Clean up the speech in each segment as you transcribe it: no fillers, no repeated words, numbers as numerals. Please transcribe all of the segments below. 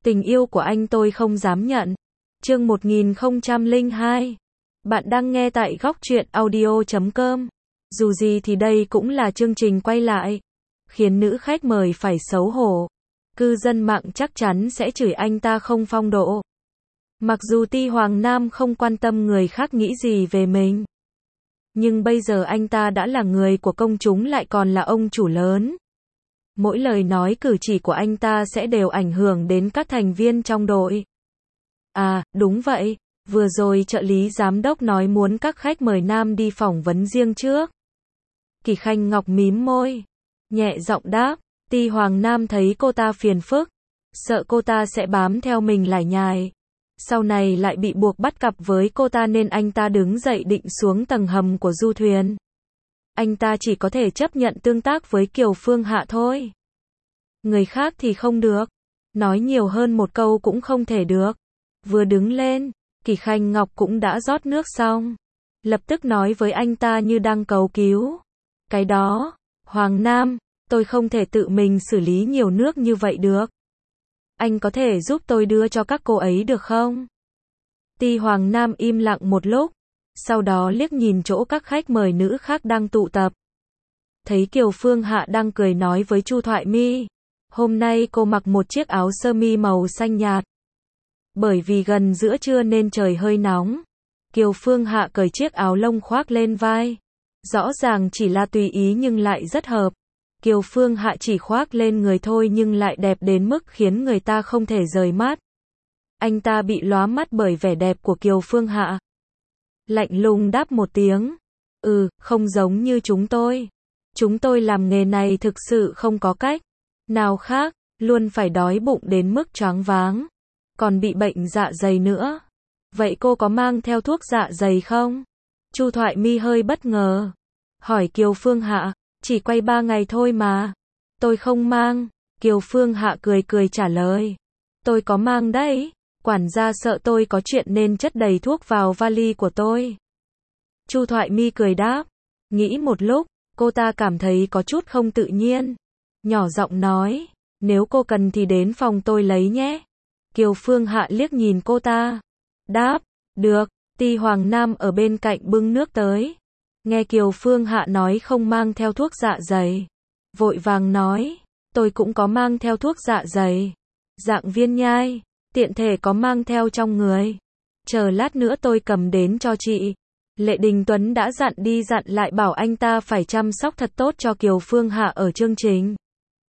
Tình yêu của anh tôi không dám nhận. Chương 1002. Bạn đang nghe tại góc truyện audio.com. Dù gì thì đây cũng là chương trình quay lại, khiến nữ khách mời phải xấu hổ. Cư dân mạng chắc chắn sẽ chửi anh ta không phong độ. Mặc dù Ti Hoàng Nam không quan tâm người khác nghĩ gì về mình, nhưng bây giờ anh ta đã là người của công chúng, lại còn là ông chủ lớn. Mỗi lời nói cử chỉ của anh ta sẽ đều ảnh hưởng đến các thành viên trong đội. À, đúng vậy, vừa rồi trợ lý giám đốc nói muốn các khách mời nam đi phỏng vấn riêng trước. Kỳ Khanh Ngọc mím môi, nhẹ giọng đáp. Ti Hoàng Nam thấy cô ta phiền phức, sợ cô ta sẽ bám theo mình lải nhải, sau này lại bị buộc bắt cặp với cô ta, nên anh ta đứng dậy định xuống tầng hầm của du thuyền. Anh ta chỉ có thể chấp nhận tương tác với Kiều Phương Hạ thôi. Người khác thì không được, nói nhiều hơn một câu cũng không thể được. Vừa đứng lên, Kỳ Khanh Ngọc cũng đã rót nước xong, lập tức nói với anh ta như đang cầu cứu. Cái đó, Hoàng Nam, tôi không thể tự mình xử lý nhiều nước như vậy được. Anh có thể giúp tôi đưa cho các cô ấy được không? Ti Hoàng Nam im lặng một lúc, sau đó liếc nhìn chỗ các khách mời nữ khác đang tụ tập. Thấy Kiều Phương Hạ đang cười nói với Chu Thoại My. Hôm nay cô mặc một chiếc áo sơ mi màu xanh nhạt. Bởi vì gần giữa trưa nên trời hơi nóng, Kiều Phương Hạ cởi chiếc áo lông khoác lên vai. Rõ ràng chỉ là tùy ý nhưng lại rất hợp. Kiều Phương Hạ chỉ khoác lên người thôi nhưng lại đẹp đến mức khiến người ta không thể rời mắt. Anh ta bị lóa mắt bởi vẻ đẹp của Kiều Phương Hạ. Lạnh lùng đáp một tiếng. Không giống như chúng tôi. Chúng tôi làm nghề này thực sự không có cách nào khác, luôn phải đói bụng đến mức choáng váng, còn bị bệnh dạ dày nữa. Vậy cô có mang theo thuốc dạ dày không? Chu Thoại My hơi bất ngờ, hỏi Kiều Phương Hạ. Chỉ quay 3 ngày thôi mà. Tôi không mang. Kiều Phương Hạ cười cười trả lời. Tôi có mang đấy. Quản gia sợ tôi có chuyện nên chất đầy thuốc vào vali của tôi. Chu Thoại My cười đáp. Nghĩ một lúc, cô ta cảm thấy có chút không tự nhiên. Nhỏ giọng nói, nếu cô cần thì đến phòng tôi lấy nhé. Kiều Phương Hạ liếc nhìn cô ta. Đáp, được. Ti Hoàng Nam ở bên cạnh bưng nước tới. Nghe Kiều Phương Hạ nói không mang theo thuốc dạ dày, vội vàng nói, tôi cũng có mang theo thuốc dạ dày, dạng viên nhai, tiện thể có mang theo trong người. Chờ lát nữa tôi cầm đến cho chị. Lệ Đình Tuấn đã dặn đi dặn lại bảo anh ta phải chăm sóc thật tốt cho Kiều Phương Hạ ở chương trình.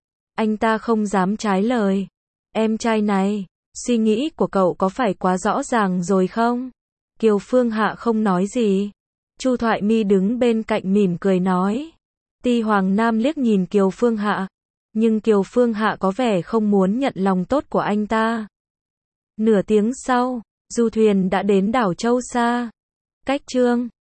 Anh ta không dám trái lời. Em trai này, suy nghĩ của cậu có phải quá rõ ràng rồi không? Kiều Phương Hạ không nói gì. Chu Thoại My đứng bên cạnh mỉm cười nói. Ti Hoàng Nam liếc nhìn Kiều Phương Hạ, nhưng Kiều Phương Hạ có vẻ không muốn nhận lòng tốt của anh ta. Nửa tiếng sau, du thuyền đã đến đảo Châu Sa. Cách Chương